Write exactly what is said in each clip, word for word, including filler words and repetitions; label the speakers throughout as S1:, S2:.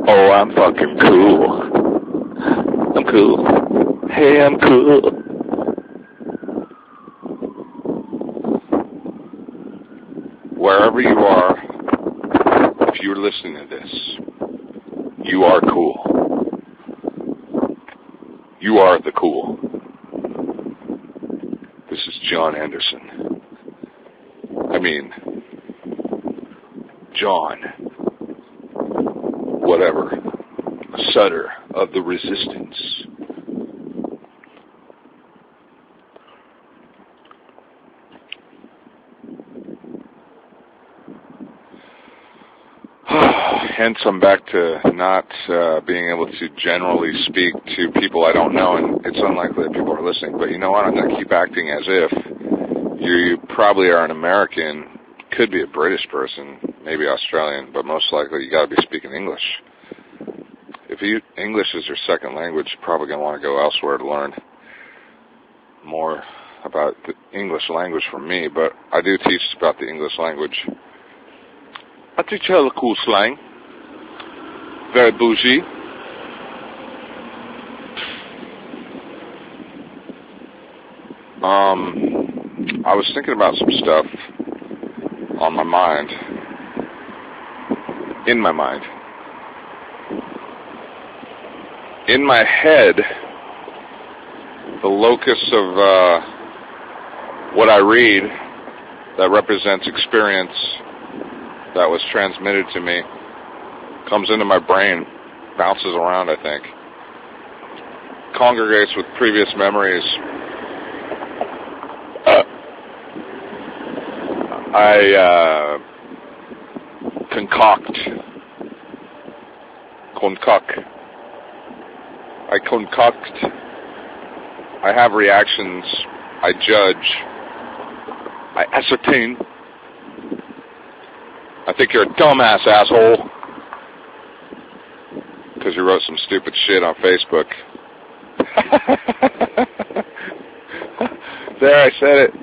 S1: Oh, I'm fucking cool. I'm cool. Hey, I'm cool. Wherever you are, if you're listening to this, you are cool. You are the cool. This is John Anderson. I mean, John, whatever, Sutter of the Resistance. Hence, I'm back to not uh, being able to generally speak to people I don't know, and it's unlikely that people are listening. But you know what? I'm going to keep acting as if you, you probably are an American, could be a British person, maybe Australian, but most likely you got to be speaking English. If you, English is your second language, you're probably going to want to go elsewhere to learn more about the English language from me. But I do teach about the English language. I teach hella cool slang. Very bougie. Um, I was thinking about some stuff on my mind, in my mind. In my head, the locus of uh, what I read that represents experience that was transmitted to me comes into my brain, bounces around, I think, congregates with previous memories. Uh, I uh, concoct, concoct, I concoct, I have reactions, I judge, I ascertain. I think you're a dumbass, asshole. Because you wrote some stupid shit on Facebook. There, I said it.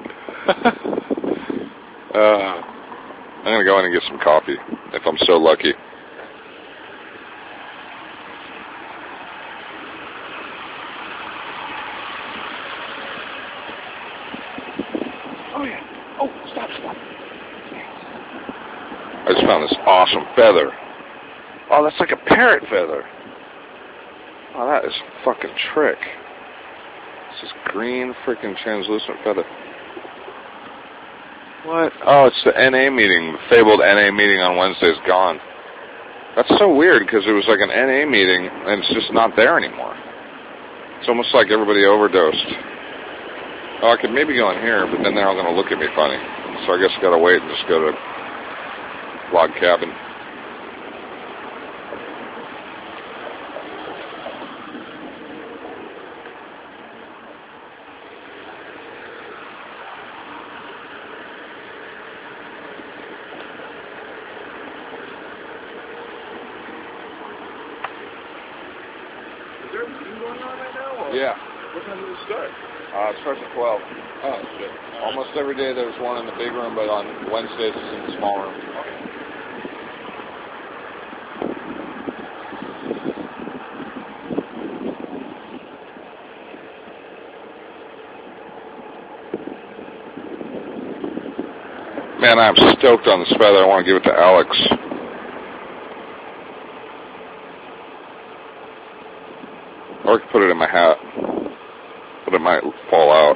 S1: uh, I'm going to go in and get some coffee, if I'm so lucky. Oh, yeah. Oh, stop, stop. I just found this awesome feather. Oh, that's like a parrot feather. Oh, that is a fucking trick. This is green freaking translucent feather. What? Oh, it's the N A meeting. The fabled N A meeting on Wednesday is gone. That's so weird because it was like an N A meeting and it's just not there anymore. It's almost like everybody overdosed. Oh, I could maybe go in here, but then they're all going to look at me funny. So I guess I got to wait and just go to Log Cabin. Yeah.
S2: What time does it start?
S1: Uh, it starts at twelve.
S2: Oh, shit.
S1: Almost every day there's one in the big room, but on Wednesdays it's in the small room.
S2: Okay.
S1: Man, I'm stoked on this feather. I want to give it to Alex. Or I could put it in my hat. But it might fall out.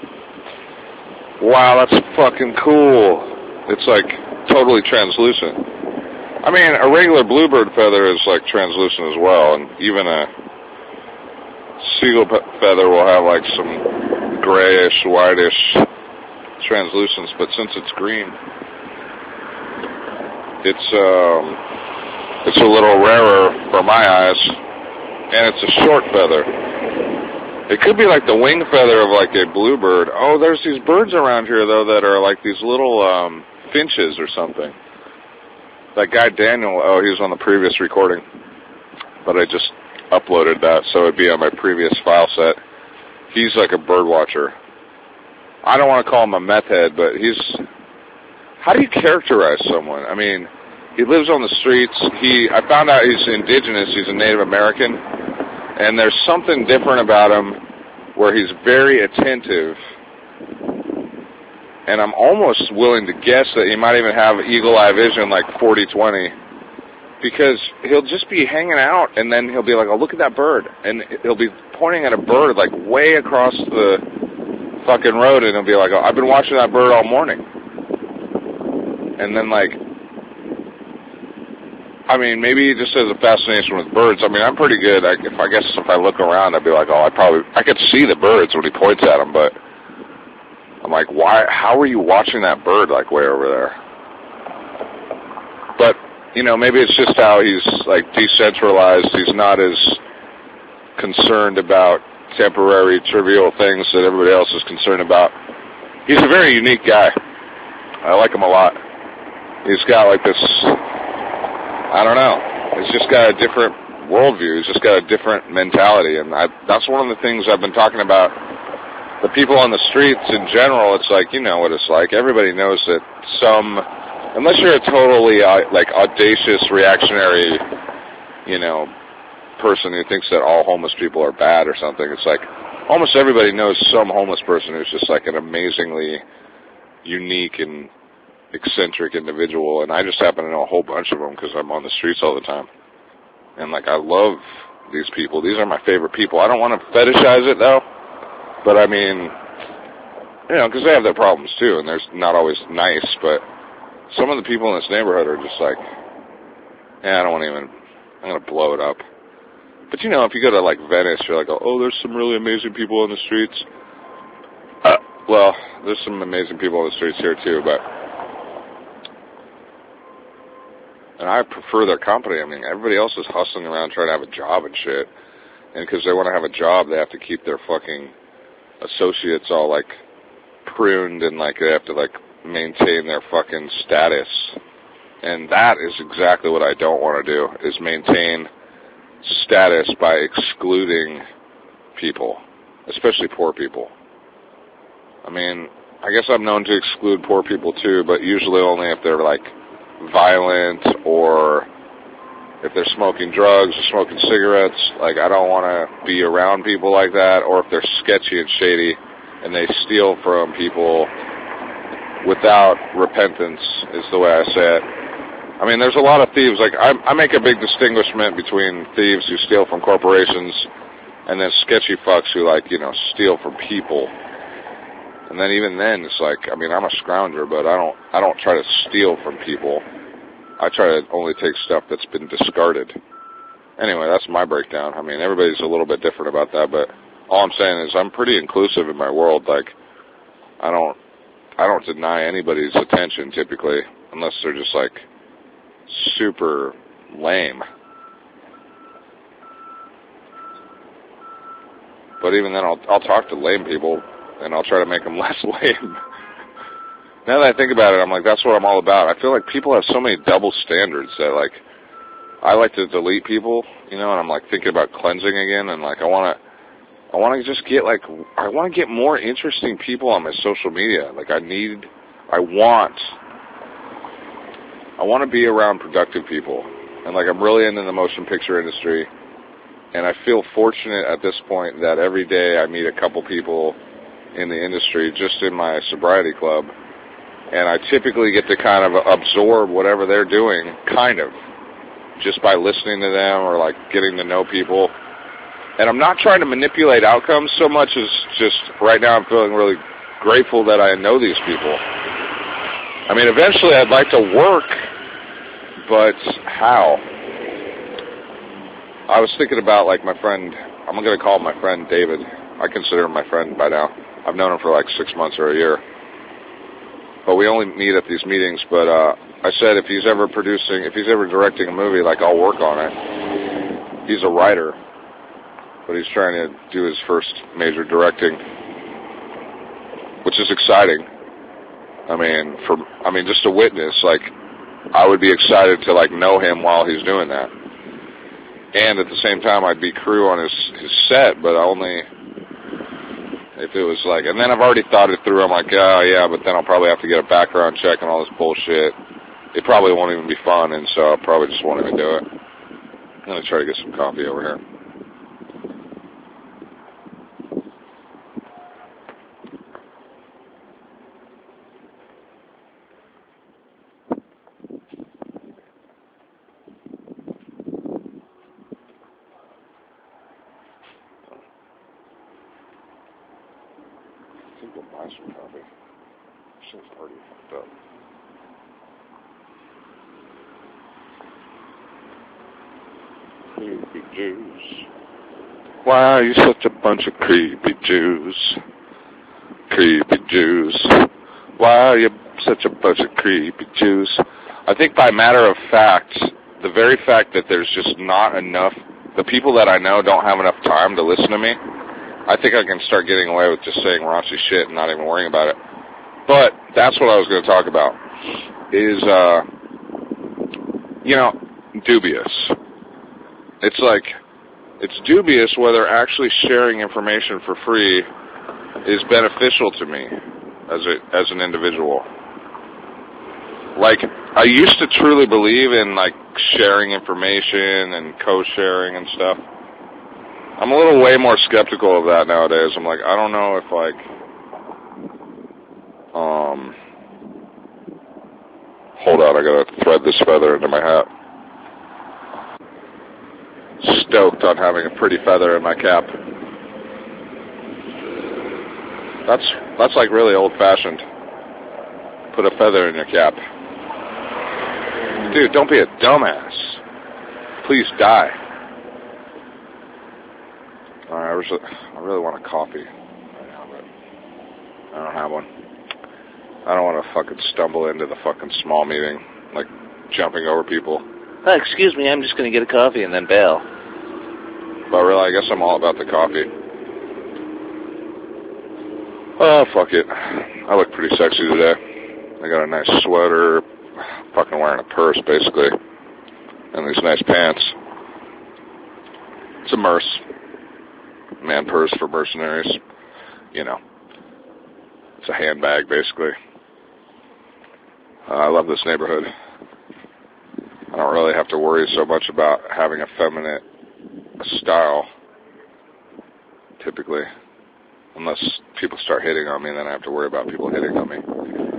S1: Wow, that's fucking cool. It's like totally translucent. I mean, a regular bluebird feather is like translucent as well, and even a seagull feather will have like some grayish, whitish translucence, but since it's green, it's um, it's a little rarer for my eyes, and it's a short feather. It could be like the wing feather of like a bluebird. Oh, there's these birds around here though that are like these little um, finches or something. That guy Daniel, oh, he was on the previous recording, but I just uploaded that so it'd be on my previous file set. He's like a bird watcher. I don't want to call him a meth head, but he's... How do you characterize someone? I mean, he lives on the streets. He, I found out he's indigenous. He's a Native American, and there's something different about him where he's very attentive. And I'm almost willing to guess that he might even have eagle eye vision, like forty twenty, because he'll just be hanging out, and then he'll be like, "Oh, look at that bird," and he'll be pointing at a bird like way across the fucking road, and he'll be like, "Oh, I've been watching that bird all morning." And then, like, I mean, maybe he just has a fascination with birds. I mean, I'm pretty good. I, if I guess if I look around, I'd be like, "Oh, I probably I could see the birds when he points at them," but I'm like, why? How are you watching that bird like way over there? But you know, maybe it's just how he's like decentralized. He's not as concerned about temporary, trivial things that everybody else is concerned about. He's a very unique guy. I like him a lot. He's got like this, I don't know, he's just got a different worldview. He's just got a different mentality. And I, that's one of the things I've been talking about. The people on the streets in general, it's like, you know what it's like. Everybody knows that some, unless you're a totally uh, like audacious, reactionary, you know, person who thinks that all homeless people are bad or something, it's like almost everybody knows some homeless person who's just like an amazingly unique and eccentric individual, and I just happen to know a whole bunch of them because I'm on the streets all the time. And like, I love these people. These are my favorite people. I don't want to fetishize it though, but I mean, you know, because they have their problems too, and they're not always nice, but some of the people in this neighborhood are just like, yeah, I don't want to even, I'm going to blow it up. But you know, if you go to like Venice, you're like, oh, there's some really amazing people on the streets. Uh, well, there's some amazing people on the streets here too, but, and I prefer their company. I mean, everybody else is hustling around trying to have a job and shit. And because they want to have a job, they have to keep their fucking associates all like pruned and like they have to like maintain their fucking status. And that is exactly what I don't want to do, is maintain status by excluding people, especially poor people. I mean, I guess I'm known to exclude poor people too, but usually only if they're like violent or if they're smoking drugs or smoking cigarettes. Like, I don't want to be around people like that, or if they're sketchy and shady and they steal from people without repentance is the way I say it. I mean, there's a lot of thieves. Like, I, I make a big distinguishment between thieves who steal from corporations and then sketchy fucks who, like, you know, steal from people. And then even then, it's like, I mean, I'm a scrounger, but I don't, I don't try to steal from people. I try to only take stuff that's been discarded. Anyway, that's my breakdown. I mean, everybody's a little bit different about that, but all I'm saying is I'm pretty inclusive in my world. Like, I don't, I don't deny anybody's attention typically, unless they're just like super lame. But even then, I'll, I'll talk to lame people, and I'll try to make them less lame. Now that I think about it, I'm like, that's what I'm all about. I feel like people have so many double standards that, like, I like to delete people, you know, and I'm, like, thinking about cleansing again, and, like, I want to, I want to just get, like, I want to get more interesting people on my social media. Like, I need, I want, I want to be around productive people. And, like, I'm really into the motion picture industry, and I feel fortunate at this point that every day I meet a couple people in the industry just in my sobriety club, and I typically get to kind of absorb whatever they're doing, kind of, just by listening to them or, like, getting to know people. And I'm not trying to manipulate outcomes so much as just right now I'm feeling really grateful that I know these people. I mean, eventually I'd like to work, but how? I was thinking about, like, my friend, I'm going to call my friend David. I consider him my friend by now. I've known him for like six months or a year. But we only meet at these meetings, but uh, I said if he's ever producing, if he's ever directing a movie, like, I'll work on it. He's a writer, but he's trying to do his first major directing, which is exciting. I mean, for, I mean, just to witness, like, I would be excited to, like, know him while he's doing that. And at the same time, I'd be crew on his, his set, but only if it was like, and then I've already thought it through. I'm like, oh, yeah, but then I'll probably have to get a background check and all this bullshit. it probably won't even be fun, and so I probably just won't even do it. I'm going to try to get some coffee over here. I think we'll buy some coffee. This thing's already fucked up. Creepy Jews. Why are you such a bunch of creepy Jews? Creepy Jews. Why are you such a bunch of creepy Jews? I think by matter of fact, the very fact that there's just not enough, the people that I know don't have enough time to listen to me, I think I can start getting away with just saying raunchy shit and not even worrying about it. But that's what I was going to talk about, is, uh, you know, dubious. It's like, it's dubious whether actually sharing information for free is beneficial to me as a, as an individual. Like, I used to truly believe in, like, sharing information and co-sharing and stuff. I'm a little way more skeptical of that nowadays. I'm like, I don't know if, like, um, hold on, I gotta thread this feather into my hat. Stoked on having a pretty feather in my cap. That's, that's like really old-fashioned. Put a feather in your cap. Dude, don't be a dumbass. Please die. Alright, I, really, I really want a coffee right now, but I don't have one. I don't want to fucking stumble into the fucking small meeting, like jumping over people.
S3: Oh, excuse me, I'm just going to get a coffee and then bail.
S1: But really, I guess I'm all about the coffee. Oh, fuck it. I look pretty sexy today. I got a nice sweater, fucking wearing a purse, basically, and these nice pants. It's a merce. Man purse for mercenaries. You know. It's a handbag, basically. Uh, I love this neighborhood. I don't really have to worry so much about having a feminine style, typically. Unless people start hitting on me, then I have to worry about people hitting on me.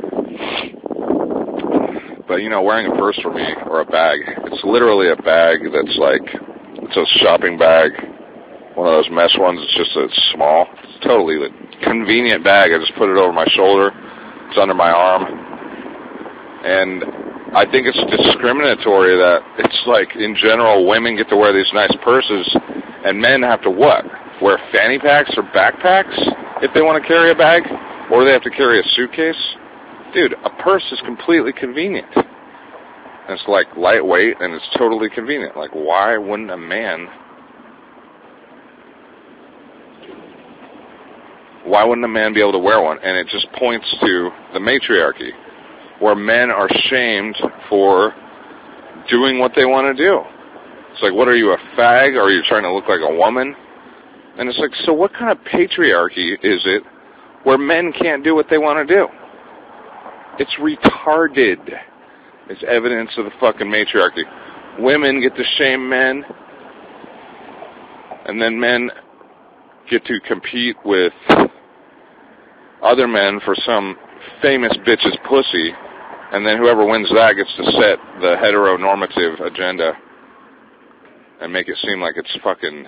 S1: But, you know, wearing a purse for me, or a bag, it's literally a bag that's like, it's a shopping bag, one of those mesh ones. It's just a small, it's totally a convenient bag. I just put it over my shoulder. It's under my arm. And I think it's discriminatory that it's like, in general, women get to wear these nice purses, and men have to what? Wear fanny packs or backpacks if they want to carry a bag? Or they have to carry a suitcase? Dude, a purse is completely convenient. And it's like lightweight, and it's totally convenient. Like, why wouldn't a man... Why wouldn't a man be able to wear one? And it just points to the matriarchy, where men are shamed for doing what they want to do. It's like, what are you, a fag? Or are you trying to look like a woman? And it's like, so what kind of patriarchy is it where men can't do what they want to do? It's retarded. It's evidence of the fucking matriarchy. Women get to shame men, and then men get to compete with other men for some famous bitch's pussy, and then whoever wins that gets to set the heteronormative agenda and make it seem like it's fucking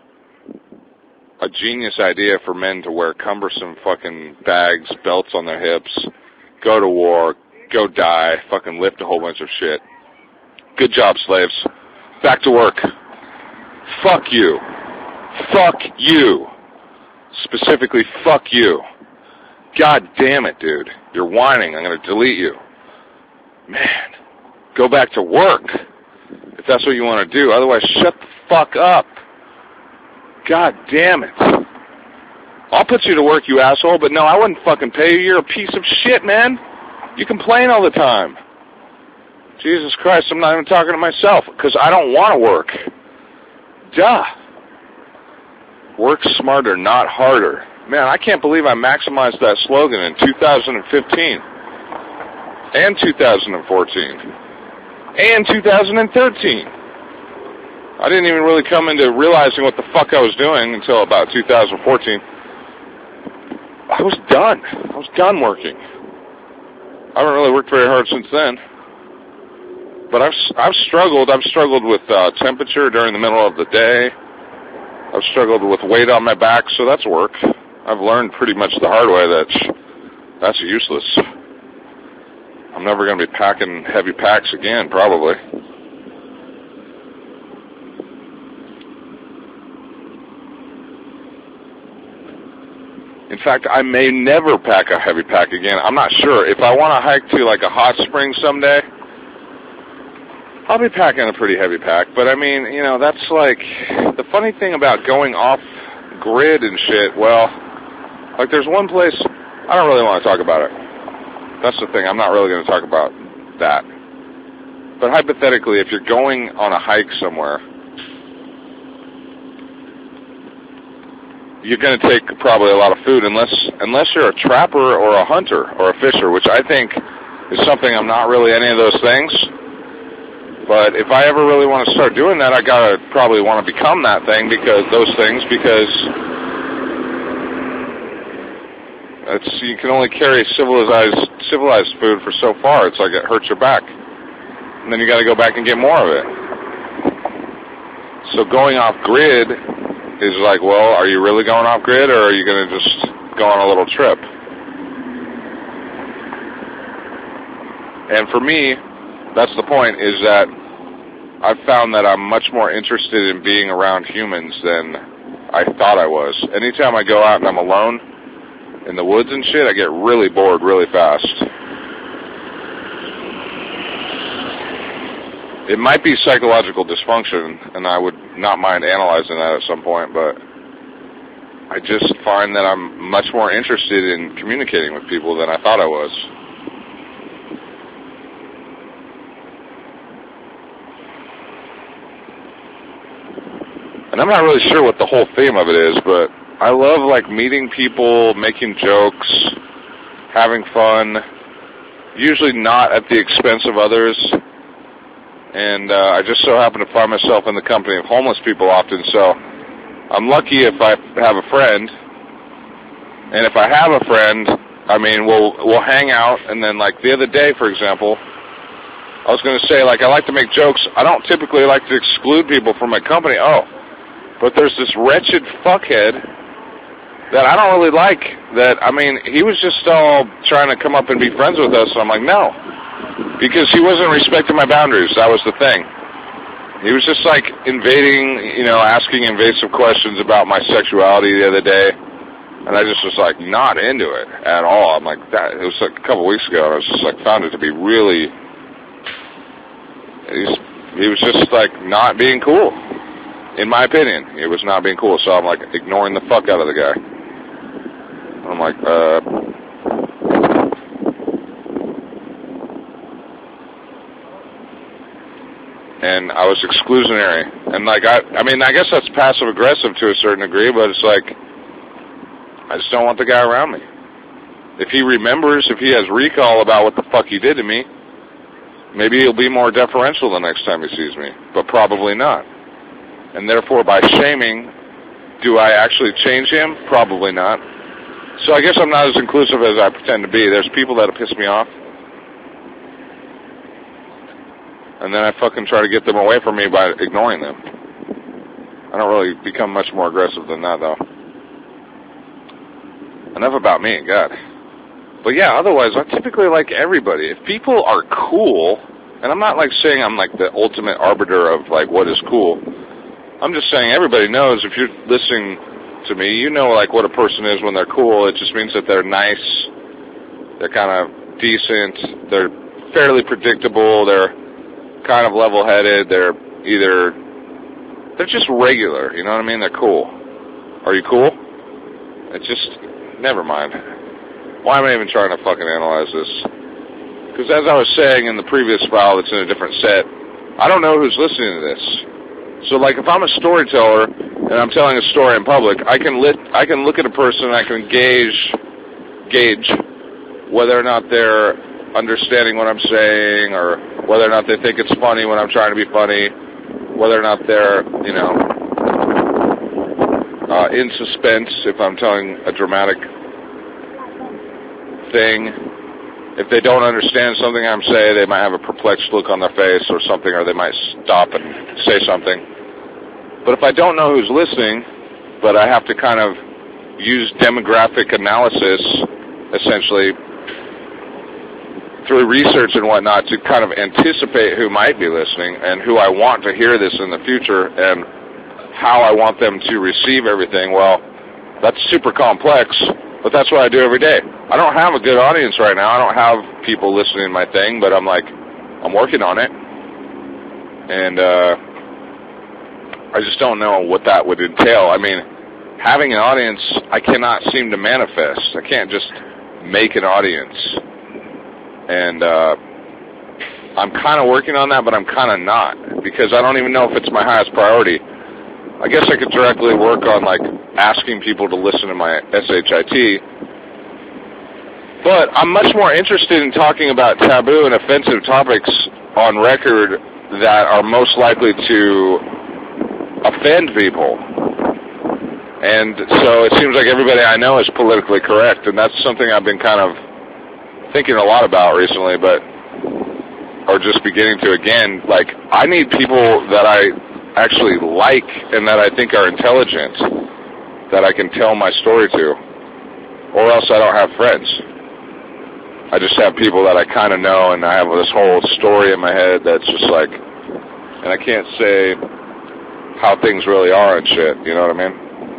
S1: a genius idea for men to wear cumbersome fucking bags, belts on their hips, go to war, go die, fucking lift a whole bunch of shit. Good job, slaves. Back to work. Fuck you. Fuck you. Specifically, fuck you. God damn it, dude. You're whining. I'm going to delete you. Man, go back to work if that's what you want to do. Otherwise, shut the fuck up. God damn it. I'll put you to work, you asshole, but no, I wouldn't fucking pay you. You're a piece of shit, man. You complain all the time. Jesus Christ, I'm not even talking to myself, because I don't want to work. Duh. Work smarter, not harder. Man, I can't believe I maximized that slogan in two thousand fifteen. and two thousand fourteen, and two thousand thirteen. I didn't even really come into realizing what the fuck I was doing until about two thousand fourteen. I was done. I was done working. I haven't really worked very hard since then. But I've I've struggled. I've struggled with uh, temperature during the middle of the day. I've struggled with weight on my back, so that's work. I've learned pretty much the hard way that that's useless. I'm never going to be packing heavy packs again, probably. In fact, I may never pack a heavy pack again. I'm not sure. If I want to hike to like a hot spring someday, I'll be packing a pretty heavy pack. But I mean, you know, that's like the funny thing about going off grid and shit. Well, like there's one place, I don't really want to talk about it. That's the thing. I'm not really going to talk about that. But hypothetically, if you're going on a hike somewhere, you're going to take probably a lot of food unless unless you're a trapper or a hunter or a fisher, which I think is something I'm not really any of those things. But if I ever really want to start doing that, I got to probably want to become that thing because those things because it's, you can only carry civilized civilized food for so far. It's like it hurts your back. And then you got to go back and get more of it. So going off grid is like, well, are you really going off grid or are you going to just go on a little trip? And for me, that's the point, is that I've found that I'm much more interested in being around humans than I thought I was. Anytime I go out and I'm alone in the woods and shit, I get really bored really fast. It might be psychological dysfunction, and I would not mind analyzing that at some point, but I just find that I'm much more interested in communicating with people than I thought I was. And I'm not really sure what the whole theme of it is, but I love, like, meeting people, making jokes, having fun, usually not at the expense of others. And uh, I just so happen to find myself in the company of homeless people often, so I'm lucky if I have a friend. And if I have a friend, I mean, we'll we'll hang out, and then, like, the other day, for example, I was going to say, like, I like to make jokes. I don't typically like to exclude people from my company. Oh, but there's this wretched fuckhead that I don't really like that, I mean, he was just all trying to come up and be friends with us, so I'm like, no. Because he wasn't respecting my boundaries. That was the thing. He was just like invading, you know, asking invasive questions about my sexuality the other day. And I just was like not into it at all. I'm like, that, it was like a couple weeks ago. And I was just like, found it to be really, he's, he was just like not being cool. In my opinion, he was not being cool. So I'm like ignoring the fuck out of the guy. I'm like, uh... and I was exclusionary. And, like, I I mean, I guess that's passive-aggressive to a certain degree, but it's like, I just don't want the guy around me. If he remembers, if he has recall about what the fuck he did to me, maybe he'll be more deferential the next time he sees me, but probably not. And therefore, by shaming, do I actually change him? Probably not. So I guess I'm not as inclusive as I pretend to be. There's people that'll piss me off. And then I fucking try to get them away from me by ignoring them. I don't really become much more aggressive than that, though. Enough about me, God. But yeah, otherwise, I typically like everybody. If people are cool, and I'm not like saying I'm like the ultimate arbiter of like what is cool. I'm just saying everybody knows if you're listening to me, you know like what a person is when they're cool. It just means that they're nice, they're kind of decent, they're fairly predictable, they're kind of level-headed, they're either, they're just regular, you know what I mean? They're cool. Are you cool? It's just, never mind. Why am I even trying to fucking analyze this? Because as I was saying in the previous file that's in a different set, I don't know who's listening to this. So, like, if I'm a storyteller and I'm telling a story in public, I can lit, I can look at a person and I can gauge, gauge whether or not they're understanding what I'm saying, or whether or not they think it's funny when I'm trying to be funny, whether or not they're, you know, uh, in suspense if I'm telling a dramatic thing. If they don't understand something I'm saying, they might have a perplexed look on their face or something, or they might stop and say something. But if I don't know who's listening, but I have to kind of use demographic analysis, essentially, through research and whatnot, to kind of anticipate who might be listening and who I want to hear this in the future and how I want them to receive everything, well, that's super complex, but that's what I do every day. I don't have a good audience right now. I don't have people listening to my thing, but I'm like, I'm working on it. And uh, I just don't know what that would entail. I mean, having an audience, I cannot seem to manifest. I can't just make an audience. And uh, I'm kind of working on that, but I'm kind of not, because I don't even know if it's my highest priority. I guess I could directly work on, like, asking people to listen to my S H I T. But I'm much more interested in talking about taboo and offensive topics on record that are most likely to offend people. And so it seems like everybody I know is politically correct, and that's something I've been kind of thinking a lot about recently, but, or just beginning to again. Like, I need people that I actually like and that I think are intelligent, that I can tell my story to, or else I don't have friends. I just have people that I kind of know, and I have this whole story in my head that's just like, and I can't say how things really are and shit, you know what I mean?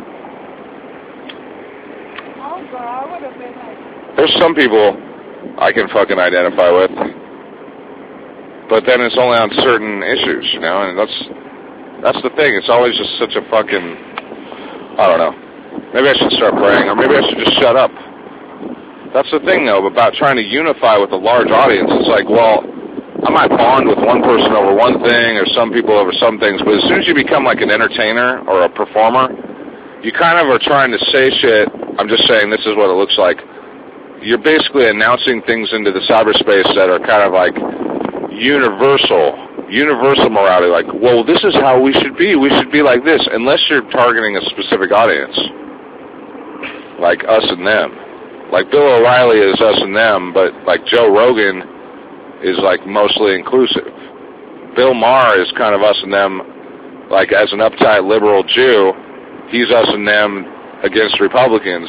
S1: There's some people I can fucking identify with, but then it's only on certain issues, you know, and that's that's the thing. It's always just such a fucking, I don't know. Maybe I should start praying, or maybe I should just shut up. That's the thing, though, about trying to unify with a large audience. It's like, well, I might bond with one person over one thing, or some people over some things, but as soon as you become like an entertainer or a performer, you kind of are trying to say shit. I'm just saying this is what it looks like. You're basically announcing things into the cyberspace that are kind of like universal, universal morality. Like, well, this is how we should be. We should be like this, unless you're targeting a specific audience, like us and them. Like Bill O'Reilly is us and them, but like Joe Rogan is like mostly inclusive. Bill Maher is kind of us and them, like as an uptight liberal Jew, he's us and them against Republicans.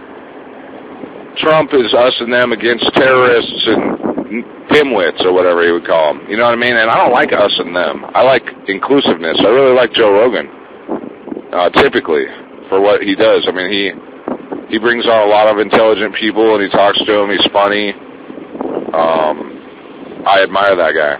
S1: Trump is us and them against terrorists and dimwits or whatever he would call them. You know what I mean? And I don't like us and them. I like inclusiveness. I really like Joe Rogan, uh, typically, for what he does. I mean, he he brings on a lot of intelligent people, and he talks to them. He's funny. Um, I admire that guy.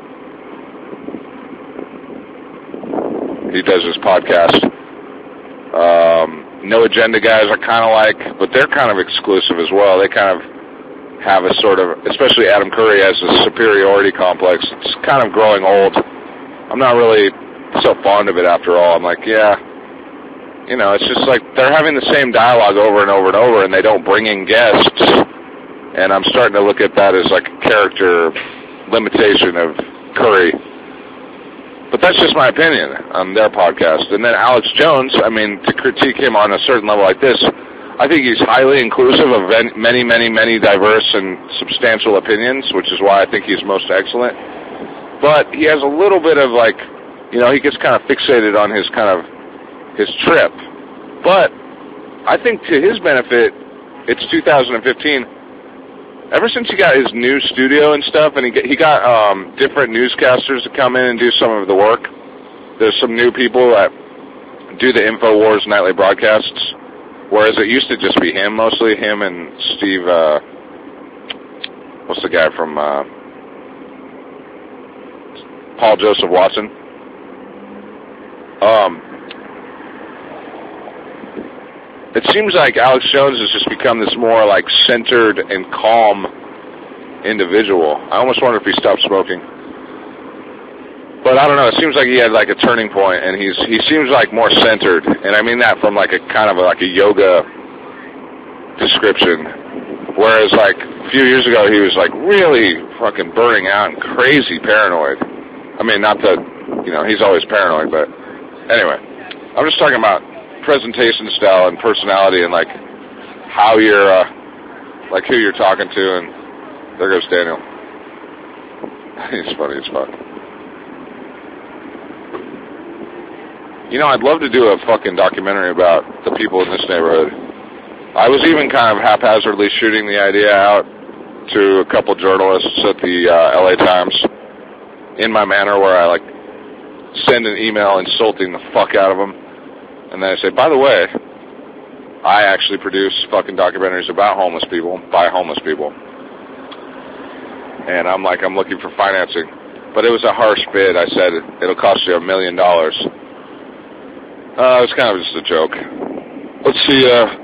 S1: He does his podcast. Um, No Agenda guys are kind of like, but they're kind of exclusive as well. They kind of have a sort of, especially Adam Curry has a superiority complex. It's kind of growing old. I'm not really so fond of it after all. I'm like, yeah, you know, it's just like they're having the same dialogue over and over and over, and they don't bring in guests. And I'm starting to look at that as like a character limitation of Curry. But that's just my opinion on their podcast. And then Alex Jones, I mean, to critique him on a certain level like this, I think he's highly inclusive of many, many, many diverse and substantial opinions, which is why I think he's most excellent. But he has a little bit of like, you know, he gets kind of fixated on his kind of, his trip. But I think to his benefit, it's two thousand fifteen. Ever since he got his new studio and stuff, and he got, he got um, different newscasters to come in and do some of the work. There's some new people that do the InfoWars nightly broadcasts, whereas it used to just be him, mostly him and Steve, uh, what's the guy from uh, Paul Joseph Watson? Um, it seems like Alex Jones has just become this more like centered and calm individual. I almost wonder if he stopped smoking. But I don't know, it seems like he had like a turning point, and he's he seems like more centered. And I mean that from like a kind of a, like a yoga description. Whereas, like, a few years ago, he was, like, really fucking burning out and crazy paranoid. I mean, not that, you know, he's always paranoid, but anyway. I'm just talking about presentation style and personality and, like, how you're, uh, like, who you're talking to, and there goes Daniel. He's funny as fuck. You know, I'd love to do a fucking documentary about the people in this neighborhood. I was even kind of haphazardly shooting the idea out to a couple journalists at the uh, L A Times in my manner where I, like, send an email insulting the fuck out of them. And then I say, by the way, I actually produce fucking documentaries about homeless people, by homeless people. And I'm like, I'm looking for financing. But it was a harsh bid. I said, it'll cost you a million dollars. Uh, it was kind of just a joke. Let's see, uh...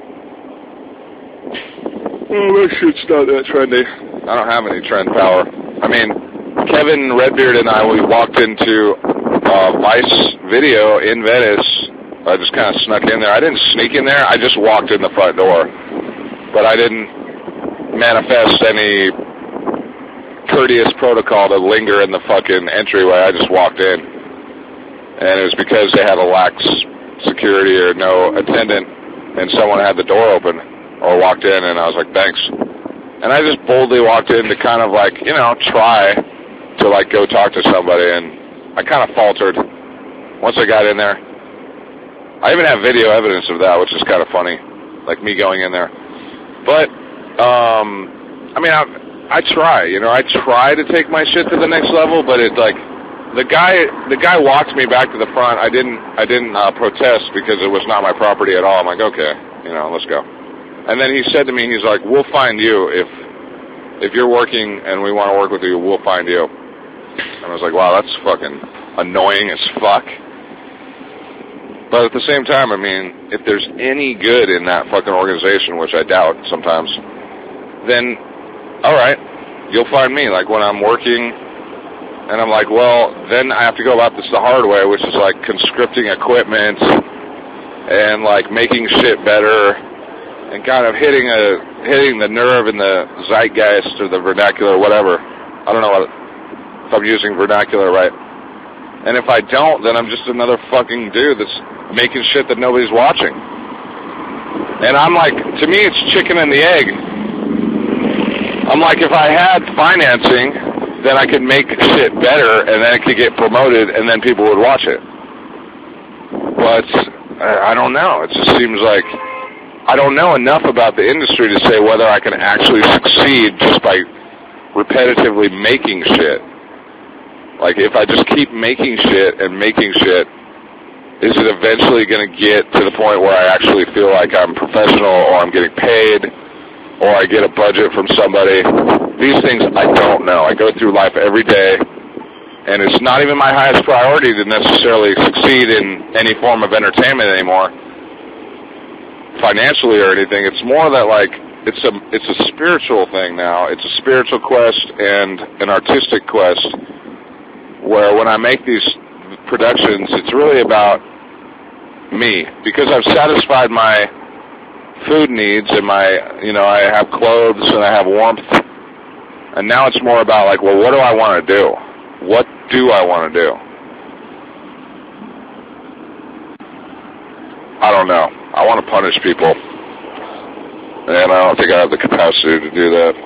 S1: oh, that shit's not that trendy. I don't have any trend power. I mean, Kevin Redbeard and I, we walked into uh, Vice Video in Venice. I just kind of snuck in there. I didn't sneak in there. I just walked in the front door. But I didn't manifest any courteous protocol to linger in the fucking entryway. I just walked in. And it was because they had a lax security or no attendant, and someone had the door open or walked in, and I was like, thanks. And I just boldly walked in to kind of like, you know, try to like go talk to somebody, and I kind of faltered once I got in there. I even have video evidence of that, which is kind of funny, like me going in there. But, um, I mean, I, I try, you know, I try to take my shit to the next level, but it like, the guy, the guy walked me back to the front. I didn't, I didn't uh, protest because it was not my property at all. I'm like, okay, you know, let's go. And then he said to me, he's like, we'll find you if, if you're working and we want to work with you, we'll find you. And I was like, wow, that's fucking annoying as fuck. But at the same time, I mean, if there's any good in that fucking organization, which I doubt sometimes, then, alright, you'll find me. Like when I'm working and I'm like, well, then I have to go about this the hard way, which is like conscripting equipment and like making shit better and kind of hitting a hitting the nerve in the zeitgeist or the vernacular, whatever. I don't know what, if I'm using vernacular right. And if I don't, then I'm just another fucking dude that's making shit that nobody's watching. And I'm like, to me, it's chicken and the egg. I'm like, if I had financing, then I could make shit better, and then it could get promoted, and then people would watch it. But I don't know. It just seems like I don't know enough about the industry to say whether I can actually succeed just by repetitively making shit. Like, if I just keep making shit and making shit, is it eventually going to get to the point where I actually feel like I'm professional or I'm getting paid or I get a budget from somebody? These things I don't know. I go through life every day, and it's not even my highest priority to necessarily succeed in any form of entertainment anymore, financially or anything. It's more that, like, it's a it's a spiritual thing now. It's a spiritual quest and an artistic quest, where when I make these productions, it's really about me, because I've satisfied my food needs and my, you know, I have clothes and I have warmth, and now it's more about like, well, what do I want to do? What do I want to do? I don't know. I want to punish people, and I don't think I have the capacity to do that.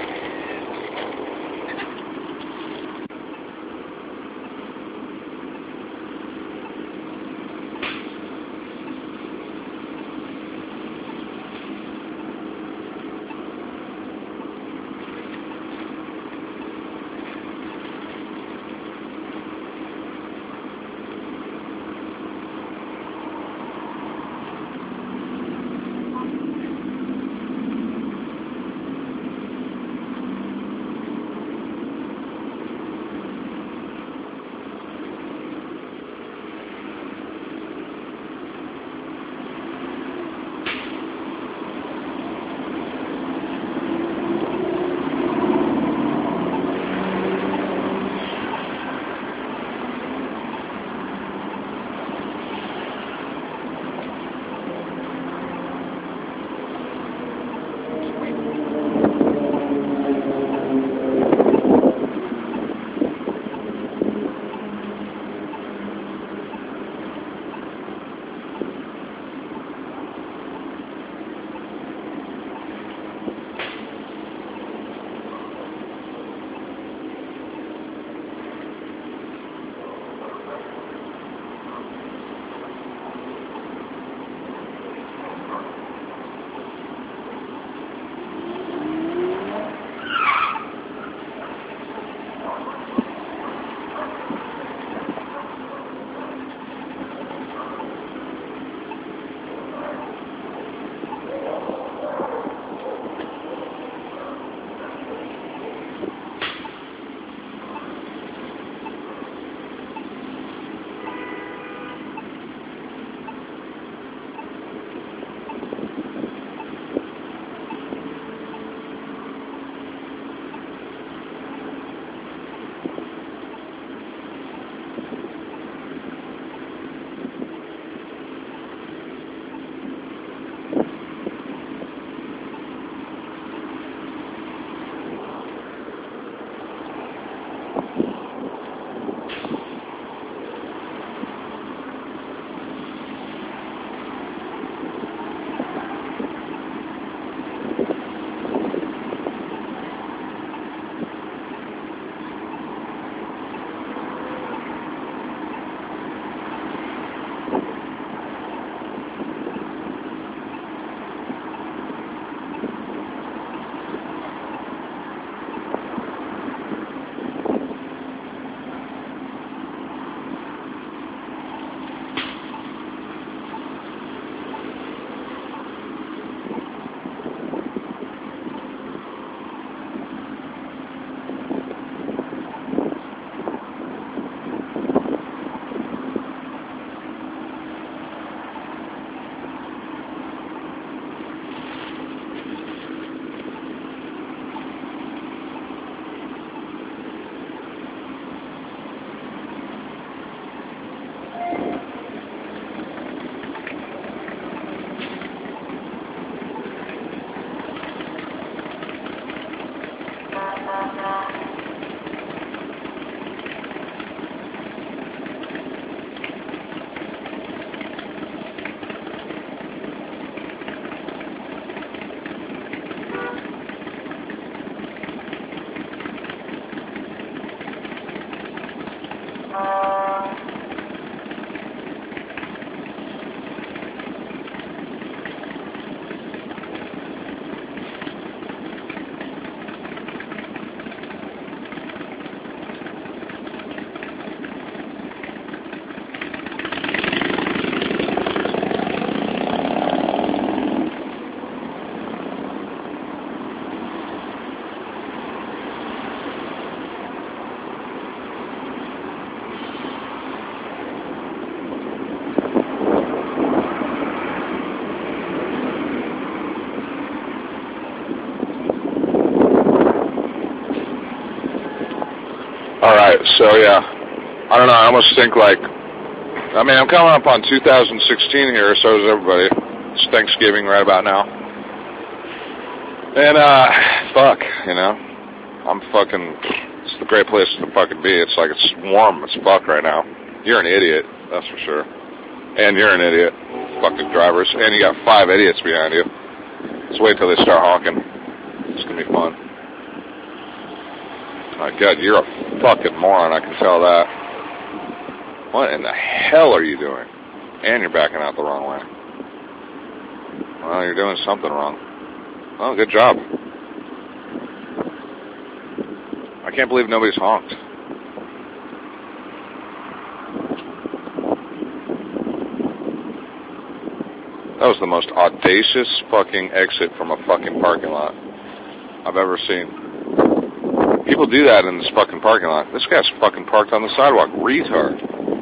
S1: Alright, so yeah. I don't know, I almost think like, I mean, I'm coming up on two thousand sixteen here, so is everybody. It's Thanksgiving right about now. And, uh, fuck, you know. I'm fucking, it's a great place to fucking be. It's like, it's warm as fuck right now. You're an idiot, that's for sure. And you're an idiot, fucking drivers. And you got five idiots behind you. Just wait till they start honking. It's gonna be fun. My God, you're a fucking moron, I can tell that. What in the hell are you doing? And you're backing out the wrong way. Well, you're doing something wrong. Well, good job. I can't believe nobody's honked. That was the most audacious fucking exit from a fucking parking lot I've ever seen. People do that in this fucking parking lot. This guy's fucking parked on the sidewalk. Retard.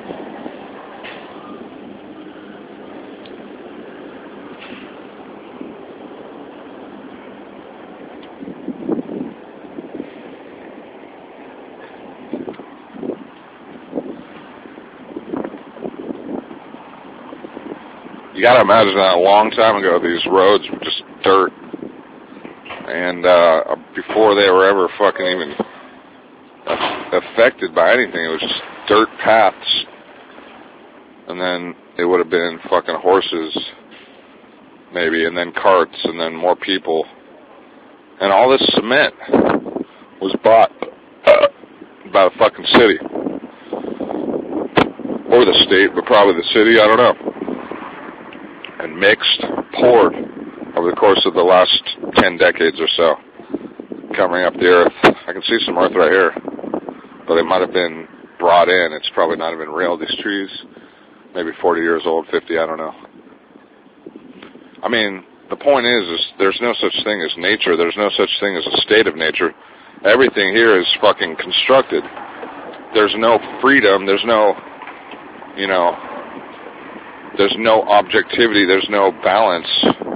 S1: You gotta imagine that a long time ago, these roads were just dirt. And, uh, before they were ever fucking even affected by anything, it was just dirt paths. And then it would have been fucking horses, maybe, and then carts, and then more people. And all this cement was bought by the fucking city. Or the state, but probably the city, I don't know. And mixed, poured over the course of the last ten decades or so, covering up the earth. I can see some earth right here, but it might have been brought in. It's probably not even real. These trees, maybe forty years old, fifty, I don't know. I mean, the point is, is there's no such thing as nature. There's no such thing as a state of nature. Everything here is fucking constructed. There's no freedom. There's no, you know, there's no objectivity. There's no balance.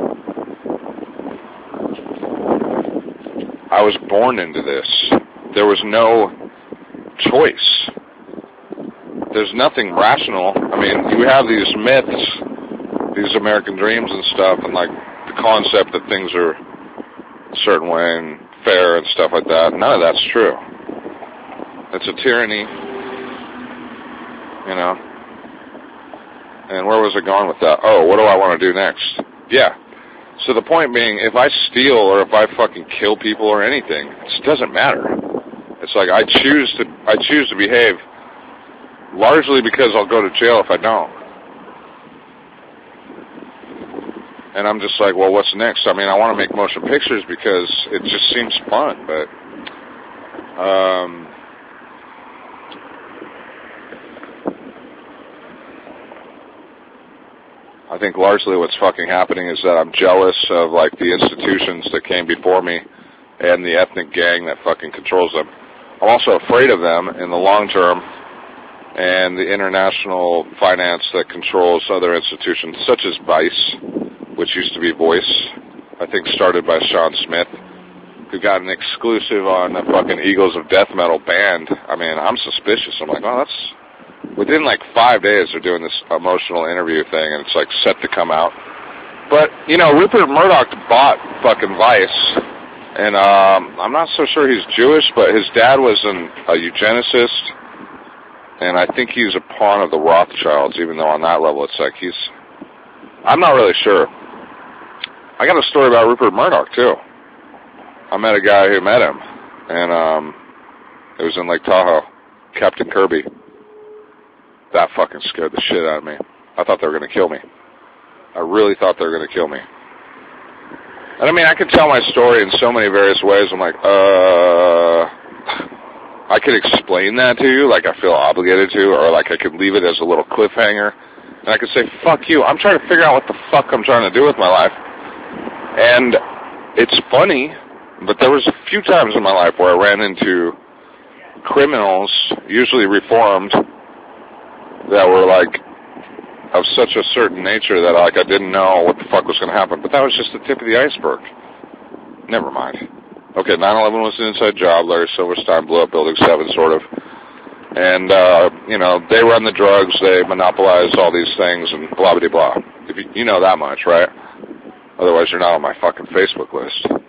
S1: I was born into this. There was no choice. There's nothing rational. I mean, you have these myths, these American dreams and stuff, and like the concept that things are a certain way and fair and stuff like that. None of that's true. It's a tyranny, you know. And where was I going with that? Oh, what do I want to do next? Yeah. So the point being, if I steal or if I fucking kill people or anything, it doesn't matter. It's like I choose to, I choose to behave largely because I'll go to jail if I don't. And I'm just like, well, what's next? I mean, I want to make motion pictures because it just seems fun, but, um, I think largely what's fucking happening is that I'm jealous of, like, the institutions that came before me and the ethnic gang that fucking controls them. I'm also afraid of them in the long term and the international finance that controls other institutions, such as Vice, which used to be Voice, I think started by Sean Smith, who got an exclusive on the fucking Eagles of Death Metal band. I mean, I'm suspicious. I'm like, oh, that's... Within like five days, they're doing this emotional interview thing, and it's like set to come out. But, you know, Rupert Murdoch bought fucking Vice, and um, I'm not so sure he's Jewish, but his dad was an, a eugenicist, and I think he's a pawn of the Rothschilds, even though on that level it's like he's... I'm not really sure. I got a story about Rupert Murdoch, too. I met a guy who met him, and um, it was in Lake Tahoe, Captain Kirby. That fucking scared the shit out of me. I thought they were going to kill me. I really thought they were going to kill me. And I mean, I could tell my story in so many various ways. I'm like, uh, I could explain that to you, like I feel obligated to, or like I could leave it as a little cliffhanger. And I could say, fuck you, I'm trying to figure out what the fuck I'm trying to do with my life. And it's funny, but there was a few times in my life where I ran into criminals, usually reformed, that were like of such a certain nature that like I didn't know what the fuck was going to happen. But that was just the tip of the iceberg. Never mind. Okay, nine eleven was an inside job. Larry Silverstein blew up Building seven, sort of. And, uh, you know, they run the drugs, they monopolize all these things, and blah, blah, blah. If you, you know that much, right? Otherwise, you're not on my fucking Facebook list.